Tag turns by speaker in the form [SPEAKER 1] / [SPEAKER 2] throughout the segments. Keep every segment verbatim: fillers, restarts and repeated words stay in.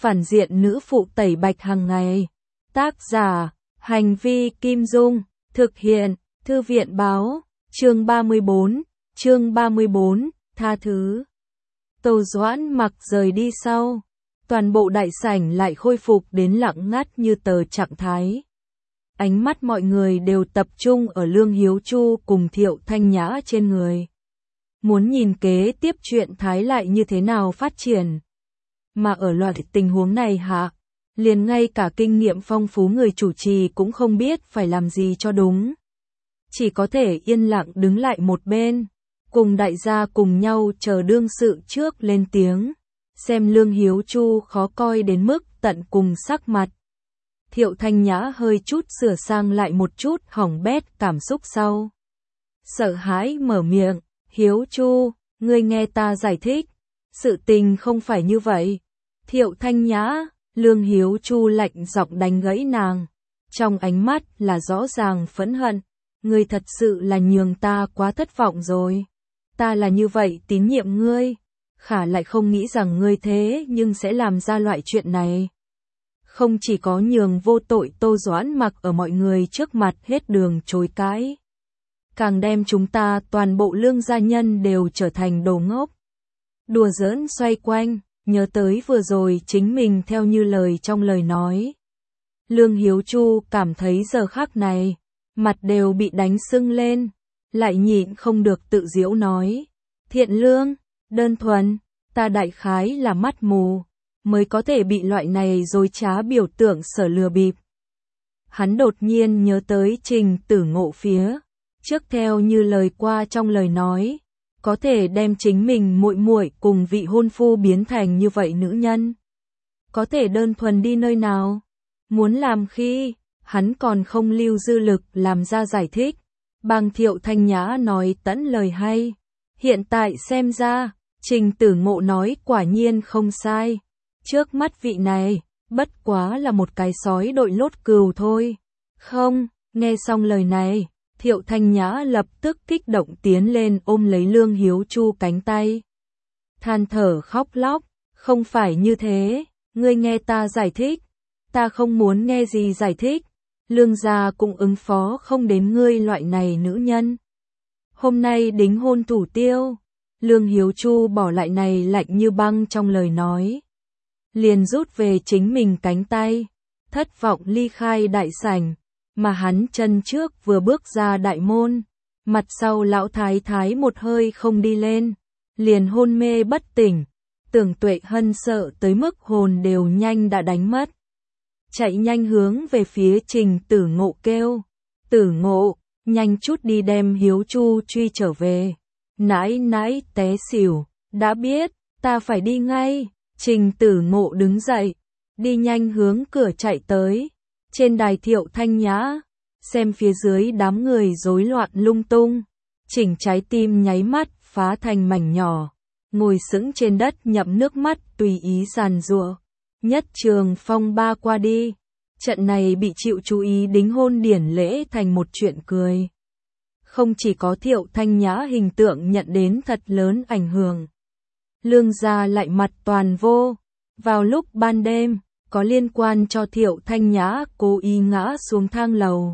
[SPEAKER 1] phản diện nữ phụ tẩy bạch hàng ngày. Tác giả, Hành vi Kim Dung, thực hiện, Thư viện báo, chương ba mươi bốn, chương ba mươi bốn, tha thứ. Tô Doãn Mặc rời đi sau, toàn bộ đại sảnh lại khôi phục đến lặng ngắt như tờ trạng thái. Ánh mắt mọi người đều tập trung ở Lương Hiếu Chu cùng Thiệu Thanh Nhã trên người. Muốn nhìn kế tiếp chuyện Thái lại như thế nào phát triển. Mà ở loại tình huống này hả, liền ngay cả kinh nghiệm phong phú người chủ trì cũng không biết phải làm gì cho đúng. Chỉ có thể yên lặng đứng lại một bên, cùng đại gia cùng nhau chờ đương sự trước lên tiếng, xem Lương Hiếu Chu khó coi đến mức tận cùng sắc mặt. Thiệu Thanh Nhã hơi chút sửa sang lại một chút hỏng bét cảm xúc sau. Sợ hãi mở miệng, Hiếu Chu, ngươi nghe ta giải thích, sự tình không phải như vậy. Thiệu Thanh Nhã, Lương Hiếu Chu lạnh giọng đánh gãy nàng, trong ánh mắt là rõ ràng phẫn hận, ngươi thật sự là nhường ta quá thất vọng rồi. Ta là như vậy tín nhiệm ngươi, khả lại không nghĩ rằng ngươi thế nhưng sẽ làm ra loại chuyện này. Không chỉ có nhường vô tội Tô Doãn Mặc ở mọi người trước mặt hết đường chối cãi, càng đem chúng ta toàn bộ Lương gia nhân đều trở thành đồ ngốc. Đùa giỡn xoay quanh, nhớ tới vừa rồi chính mình theo như lời trong lời nói. Lương Hiếu Chu cảm thấy giờ khắc này, mặt đều bị đánh sưng lên, lại nhịn không được tự giễu nói. Thiện lương, đơn thuần, ta đại khái là mắt mù, mới có thể bị loại này dối trá biểu tượng sở lừa bịp. Hắn đột nhiên nhớ tới Trình Tử Ngộ phía trước theo như lời qua trong lời nói, có thể đem chính mình muội muội cùng vị hôn phu biến thành như vậy nữ nhân. Có thể đơn thuần đi nơi nào? Muốn làm khi, hắn còn không lưu dư lực làm ra giải thích. Bang Thiệu Thanh Nhã nói tẫn lời hay. Hiện tại xem ra, Trình Tử Ngộ nói quả nhiên không sai. Trước mắt vị này, bất quá là một cái sói đội lốt cừu thôi. Không, nghe xong lời này, Thiệu Thanh Nhã lập tức kích động tiến lên ôm lấy Lương Hiếu Chu cánh tay. Than thở khóc lóc, không phải như thế, ngươi nghe ta giải thích. Ta không muốn nghe gì giải thích. Lương gia cũng ứng phó không đến ngươi loại này nữ nhân. Hôm nay đính hôn thủ tiêu. Lương Hiếu Chu bỏ lại này lạnh như băng trong lời nói. Liền rút về chính mình cánh tay. Thất vọng ly khai đại sảnh. Mà hắn chân trước vừa bước ra đại môn. Mặt sau lão thái thái một hơi không đi lên. Liền hôn mê bất tỉnh. Tưởng Tuệ Hân sợ tới mức hồn đều nhanh đã đánh mất. Chạy nhanh hướng về phía Trình Tử Ngộ kêu. Tử Ngộ, nhanh chút đi đem Hiếu Chu truy trở về. Nãi nãi té xỉu, đã biết, ta phải đi ngay. Trình Tử Ngộ đứng dậy, đi nhanh hướng cửa chạy tới. Trên đài Thiệu Thanh Nhã, xem phía dưới đám người rối loạn lung tung. Chỉnh trái tim nháy mắt phá thành mảnh nhỏ. Ngồi sững trên đất nhậm nước mắt tùy ý giàn giụa. Nhất trường phong ba qua đi, trận này bị chịu chú ý đính hôn điển lễ thành một chuyện cười. Không chỉ có Thiệu Thanh Nhã hình tượng nhận đến thật lớn ảnh hưởng. Lương gia lại mặt toàn vô. Vào lúc ban đêm, có liên quan cho Thiệu Thanh Nhã cố ý ngã xuống thang lầu.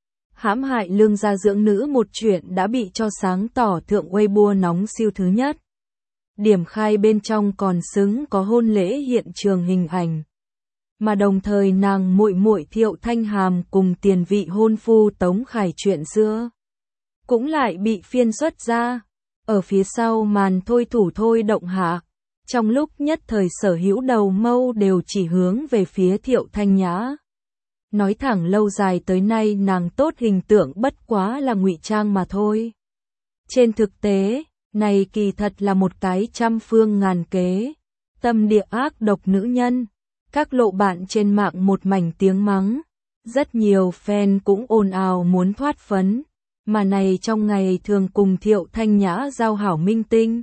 [SPEAKER 1] Hãm hại Lương gia dưỡng nữ một chuyện đã bị cho sáng tỏ thượng Weibo nóng siêu thứ nhất. Điểm khai bên trong còn xứng có hôn lễ hiện trường hình ảnh. Mà đồng thời nàng muội muội Thiệu Thanh Hàm cùng tiền vị hôn phu Tống Khải chuyện xưa cũng lại bị phiên xuất ra. Ở phía sau màn thôi thủ thôi động hạ. Trong lúc nhất thời sở hữu đầu mâu đều chỉ hướng về phía Thiệu Thanh Nhã. Nói thẳng lâu dài tới nay nàng tốt hình tượng bất quá là ngụy trang mà thôi. Trên thực tế, này kỳ thật là một cái trăm phương ngàn kế, tâm địa ác độc nữ nhân. Các lộ bạn trên mạng một mảnh tiếng mắng, rất nhiều fan cũng ồn ào muốn thoát phấn, mà này trong ngày thường cùng Thiệu Thanh Nhã giao hảo minh tinh.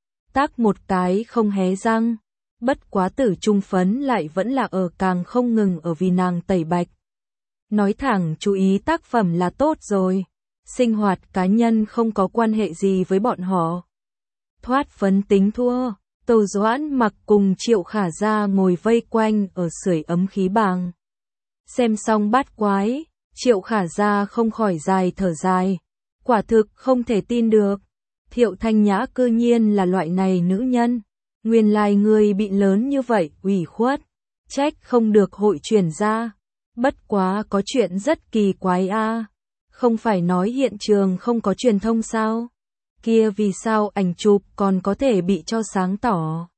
[SPEAKER 1] Tác một cái không hé răng, bất quá tử trung phấn lại vẫn là ở càng không ngừng ở vì nàng tẩy bạch. Nói thẳng chú ý tác phẩm là tốt rồi. Sinh hoạt cá nhân không có quan hệ gì với bọn họ. Thoát phấn tính thua, Tô Doãn Mặc cùng Triệu Khả Gia ngồi vây quanh ở sưởi ấm khí bàng. Xem xong bát quái, Triệu Khả Gia không khỏi dài thở dài. Quả thực không thể tin được. Thiệu Thanh Nhã cư nhiên là loại này nữ nhân. Nguyên lai người bị lớn như vậy, ủy khuất. Trách không được hội truyền ra. Bất quá có chuyện rất kỳ quái a. Không phải nói hiện trường không có truyền thông sao? Kia vì sao ảnh chụp còn có thể bị cho sáng tỏ?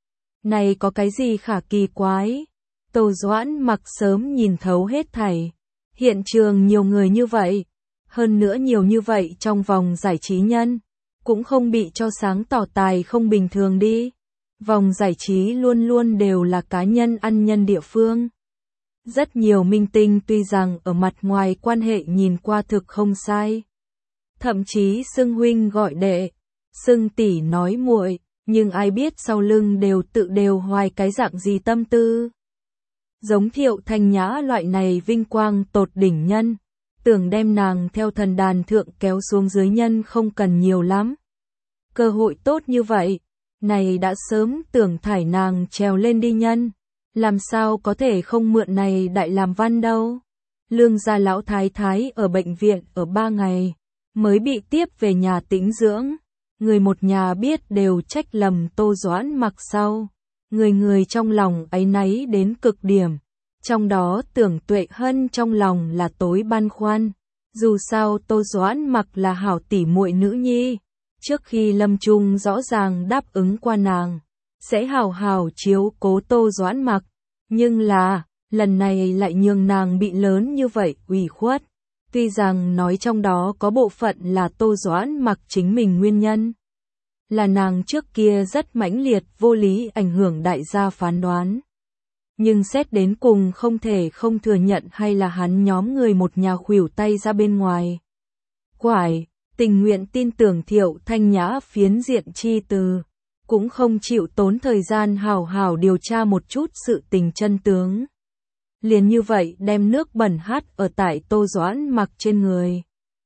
[SPEAKER 1] Này có cái gì khả kỳ quái? Tô Doãn Mặc sớm nhìn thấu hết thảy. Hiện trường nhiều người như vậy, hơn nữa nhiều như vậy trong vòng giải trí nhân, cũng không bị cho sáng tỏ tài không bình thường đi. Vòng giải trí luôn luôn đều là cá nhân ăn nhân địa phương. Rất nhiều minh tinh tuy rằng ở mặt ngoài quan hệ nhìn qua thực không sai. Thậm chí xưng huynh gọi đệ, xưng tỷ nói muội, nhưng ai biết sau lưng đều tự đều hoài cái dạng gì tâm tư. Giống Thiệu Thanh Nhã loại này vinh quang tột đỉnh nhân, tưởng đem nàng theo thần đàn thượng kéo xuống dưới nhân không cần nhiều lắm. Cơ hội tốt như vậy, này đã sớm tưởng thải nàng trèo lên đi nhân, làm sao có thể không mượn này đại làm văn đâu. Lương gia lão thái thái ở bệnh viện ở ba ngày, mới bị tiếp về nhà tĩnh dưỡng. Người một nhà biết đều trách lầm Tô Doãn Mặc sau. Người người trong lòng áy náy đến cực điểm. Trong đó Tưởng Tuệ Hân trong lòng là tối băn khoăn. Dù sao Tô Doãn Mặc là hảo tỉ muội nữ nhi. Trước khi lâm chung rõ ràng đáp ứng qua nàng, sẽ hảo hảo chiếu cố Tô Doãn Mặc. Nhưng là, lần này lại nhường nàng bị lớn như vậy, ủy khuất. Tuy rằng nói trong đó có bộ phận là Tô Doãn Mặc chính mình nguyên nhân. Là nàng trước kia rất mãnh liệt vô lý ảnh hưởng đại gia phán đoán. Nhưng xét đến cùng không thể không thừa nhận hay là hắn nhóm người một nhà khuỷu tay ra bên ngoài. Quải, tình nguyện tin tưởng Thiệu Thanh Nhã phiến diện chi từ, cũng không chịu tốn thời gian hảo hảo điều tra một chút sự tình chân tướng. Liền như vậy đem nước bẩn hát ở tại Tô Doãn Mặc trên người.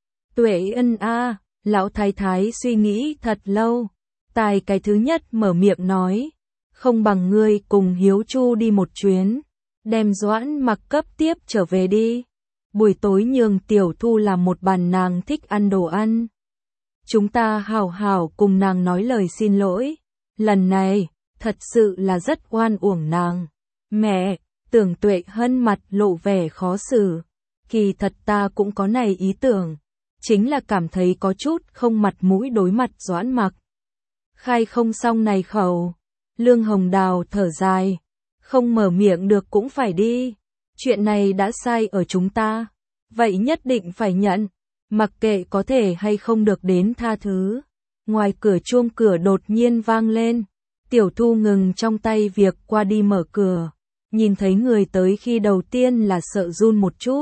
[SPEAKER 1] Tuệ Ân a, lão thái thái suy nghĩ thật lâu, tài cái thứ nhất mở miệng nói, không bằng ngươi cùng Hiếu Chu đi một chuyến, đem Doãn Mặc cấp tiếp trở về đi. Buổi tối nhường Tiểu Thu làm một bàn nàng thích ăn đồ ăn. Chúng ta hảo hảo cùng nàng nói lời xin lỗi. Lần này, thật sự là rất oan uổng nàng. Mẹ, Tưởng Tuệ Hân mặt lộ vẻ khó xử. Kỳ thật ta cũng có này ý tưởng. Chính là cảm thấy có chút không mặt mũi đối mặt Doãn Mặc. Khai không xong này khẩu. Lương Hồng Đào thở dài. Không mở miệng được cũng phải đi. Chuyện này đã sai ở chúng ta. Vậy nhất định phải nhận. Mặc kệ có thể hay không được đến tha thứ. Ngoài cửa chuông cửa đột nhiên vang lên. Tiểu Thu ngừng trong tay việc qua đi mở cửa. Nhìn thấy người tới khi đầu tiên là sợ run một chút.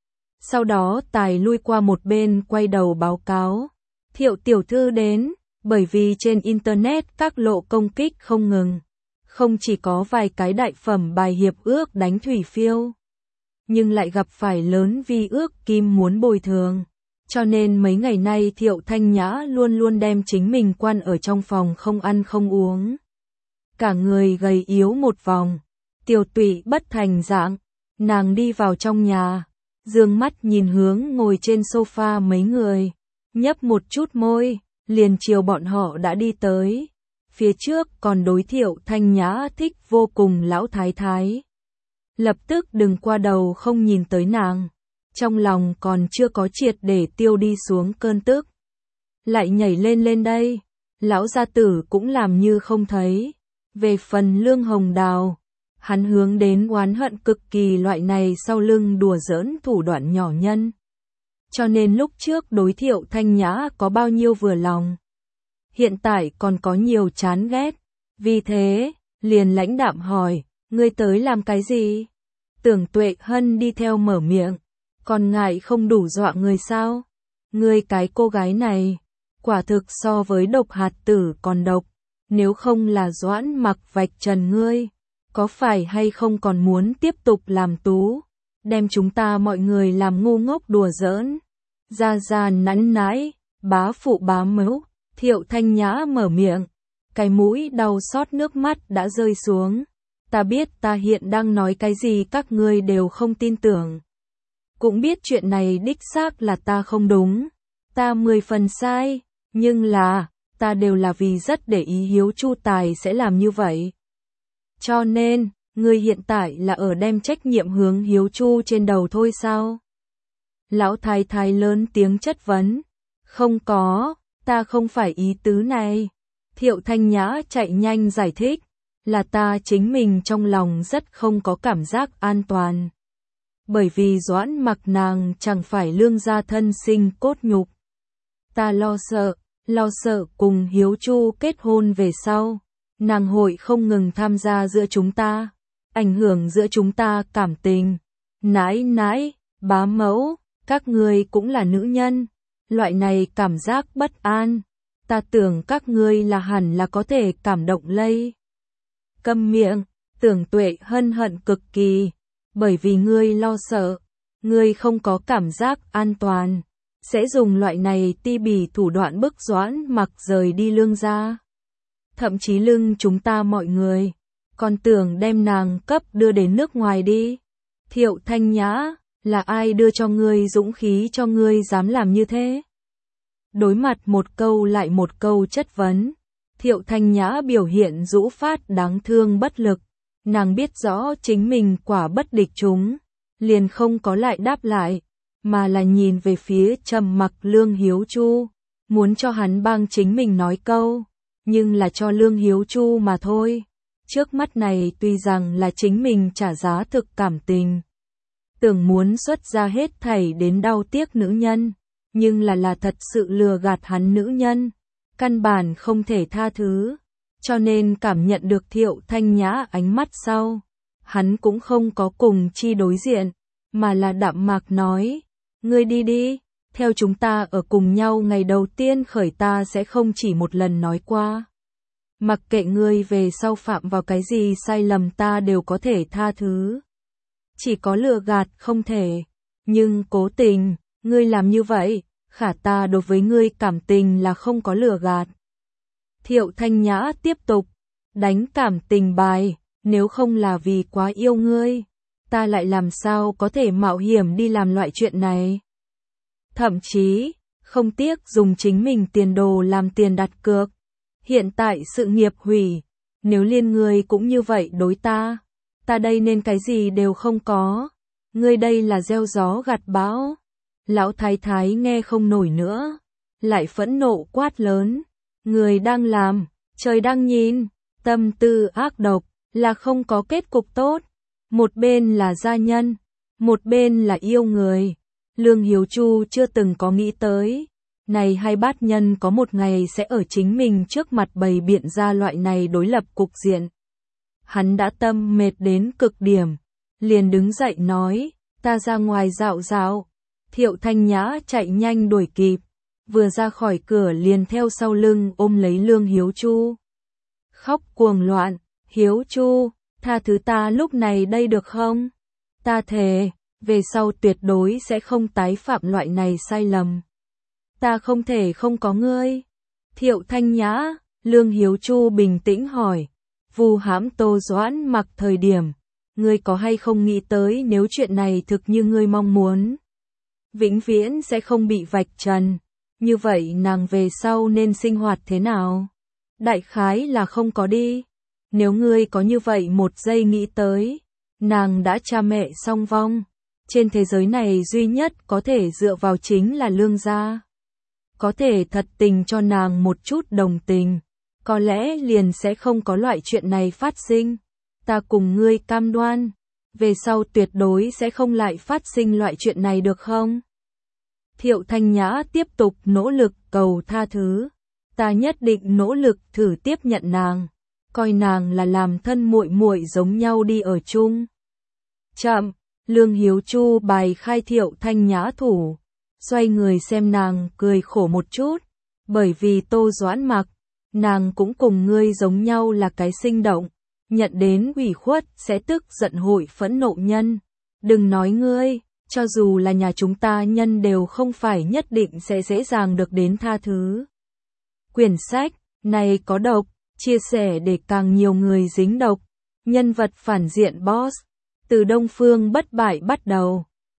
[SPEAKER 1] Sau đó tài lui qua một bên quay đầu báo cáo. Thiệu tiểu thư đến, bởi vì trên Internet các lộ công kích không ngừng. Không chỉ có vài cái đại phẩm bài hiệp ước đánh thủy phiêu. Nhưng lại gặp phải lớn vi ước kim muốn bồi thường. Cho nên mấy ngày nay Thiệu Thanh Nhã luôn luôn đem chính mình quan ở trong phòng không ăn không uống. Cả người gầy yếu một vòng. Tiểu tụy bất thành dạng. Nàng đi vào trong nhà. Dương mắt nhìn hướng ngồi trên sofa mấy người. Nhấp một chút môi. Liền chiều bọn họ đã đi tới. Phía trước còn đối Thiệu Thanh Nhã thích vô cùng lão thái thái. Lập tức đừng qua đầu không nhìn tới nàng. Trong lòng còn chưa có triệt để tiêu đi xuống cơn tức. Lại nhảy lên lên đây. Lão gia tử cũng làm như không thấy. Về phần Lương Hồng Đào, hắn hướng đến oán hận cực kỳ loại này sau lưng đùa giỡn thủ đoạn nhỏ nhân. Cho nên lúc trước đối Thiệu Thanh Nhã có bao nhiêu vừa lòng. Hiện tại còn có nhiều chán ghét. Vì thế, liền lãnh đạm hỏi, ngươi tới làm cái gì? Tưởng Tuệ Hân đi theo mở miệng. Còn ngại không đủ dọa người sao? Ngươi cái cô gái này, quả thực so với độc hạt tử còn độc. Nếu không là Doãn Mặc vạch trần ngươi, có phải hay không còn muốn tiếp tục làm tú, đem chúng ta mọi người làm ngu ngốc đùa giỡn. Ra ra nắn nãi, bá phụ bá mếu, Thiệu Thanh Nhã mở miệng. cái mũi đau xót nước mắt đã rơi xuống. Ta biết ta hiện đang nói cái gì các ngươi đều không tin tưởng. Cũng biết chuyện này đích xác là ta không đúng. Ta mười phần sai, nhưng là, ta đều là vì rất để ý Hiếu Chu tài sẽ làm như vậy. Cho nên, ngươi hiện tại là ở đem trách nhiệm hướng Hiếu Chu trên đầu thôi sao? Lão thái thái lớn tiếng chất vấn. Không có, ta không phải ý tứ này. Thiệu Thanh Nhã chạy nhanh giải thích. Là ta chính mình trong lòng rất không có cảm giác an toàn. Bởi vì Doãn Mặc nàng chẳng phải lương gia thân sinh cốt nhục. Ta lo sợ, lo sợ cùng Hiếu Chu kết hôn về sau. Nàng hội không ngừng tham gia giữa chúng ta, ảnh hưởng giữa chúng ta cảm tình. Nãi nãi, bá mẫu, các ngươi cũng là nữ nhân. Loại này cảm giác bất an, ta tưởng các ngươi là hẳn là có thể cảm động lây. Câm miệng, Tưởng Tuệ hân hận cực kỳ, bởi vì ngươi lo sợ, ngươi không có cảm giác an toàn, sẽ dùng loại này ti bỉ thủ đoạn bức Doãn Mặc rời đi lương gia. Thậm chí lưng chúng ta mọi người, còn tưởng đem nàng cấp đưa đến nước ngoài đi. Thiệu Thanh Nhã, là ai đưa cho ngươi dũng khí cho ngươi dám làm như thế? Đối mặt một câu lại một câu chất vấn, Thiệu Thanh Nhã biểu hiện rũ phát đáng thương bất lực. Nàng biết rõ chính mình quả bất địch chúng, liền không có lại đáp lại, mà là nhìn về phía trầm mặc Lương Hiếu Chu, muốn cho hắn bang chính mình nói câu, nhưng là cho Lương Hiếu Chu mà thôi. Trước mắt này tuy rằng là chính mình trả giá thực cảm tình, tưởng muốn xuất ra hết thảy đến đau tiếc nữ nhân, nhưng là là thật sự lừa gạt hắn nữ nhân, căn bản không thể tha thứ. Cho nên cảm nhận được Thiệu Thanh Nhã ánh mắt sau, hắn cũng không có cùng chi đối diện, mà là đạm mạc nói, ngươi đi đi, theo chúng ta ở cùng nhau ngày đầu tiên khởi ta sẽ không chỉ một lần nói qua. Mặc kệ ngươi về sau phạm vào cái gì sai lầm ta đều có thể tha thứ. Chỉ có lừa gạt không thể, nhưng cố tình, ngươi làm như vậy, khả ta đối với ngươi cảm tình là không có lừa gạt. Thiệu Thanh Nhã tiếp tục, đánh cảm tình bài, nếu không là vì quá yêu ngươi, ta lại làm sao có thể mạo hiểm đi làm loại chuyện này. Thậm chí, không tiếc dùng chính mình tiền đồ làm tiền đặt cược. Hiện tại sự nghiệp hủy, nếu liên ngươi cũng như vậy đối ta, ta đây nên cái gì đều không có. Ngươi đây là gieo gió gặt bão. Lão thái thái nghe không nổi nữa, lại phẫn nộ quát lớn. Người đang làm, trời đang nhìn, tâm tư ác độc, là không có kết cục tốt. Một bên là gia nhân, một bên là yêu người. Lương Hiếu Chu chưa từng có nghĩ tới, này hai bát nhân có một ngày sẽ ở chính mình trước mặt bày biện ra loại này đối lập cục diện. Hắn đã tâm mệt đến cực điểm, liền đứng dậy nói, ta ra ngoài dạo dạo. Thiệu Thanh Nhã chạy nhanh đuổi kịp, vừa ra khỏi cửa liền theo sau lưng ôm lấy Lương Hiếu Chu. Khóc cuồng loạn, Hiếu Chu, tha thứ ta lúc này đây được không? Ta thề, về sau tuyệt đối sẽ không tái phạm loại này sai lầm. Ta không thể không có ngươi. Thiệu Thanh Nhã, Lương Hiếu Chu bình tĩnh hỏi, vu hãm Tô Doãn Mặc thời điểm, ngươi có hay không nghĩ tới nếu chuyện này thực như ngươi mong muốn, vĩnh viễn sẽ không bị vạch trần, như vậy nàng về sau nên sinh hoạt thế nào? Đại khái là không có đi. Nếu ngươi có như vậy một giây nghĩ tới, nàng đã cha mẹ song vong, trên thế giới này duy nhất có thể dựa vào chính là Lương gia. Có thể thật tình cho nàng một chút đồng tình, có lẽ liền sẽ không có loại chuyện này phát sinh. Ta cùng ngươi cam đoan, về sau tuyệt đối sẽ không lại phát sinh loại chuyện này được không? Thiệu Thanh Nhã tiếp tục nỗ lực cầu tha thứ. Ta nhất định nỗ lực thử tiếp nhận nàng, coi nàng là làm thân muội muội giống nhau đi ở chung. Chậm, Lương Hiếu Chu bài khai Thiệu Thanh Nhã thủ, xoay người xem nàng cười khổ một chút, bởi vì Tô Doãn Mặc, nàng cũng cùng ngươi giống nhau là cái sinh động, nhận đến ủy khuất sẽ tức giận hội phẫn nộ nhân. Đừng nói ngươi, cho dù là nhà chúng ta nhân đều không phải nhất định sẽ dễ dàng được đến tha thứ. Quyển sách này có độc, chia sẻ để càng nhiều người dính độc. Nhân vật phản diện Boss. Từ Đông Phương bất bại bắt đầu.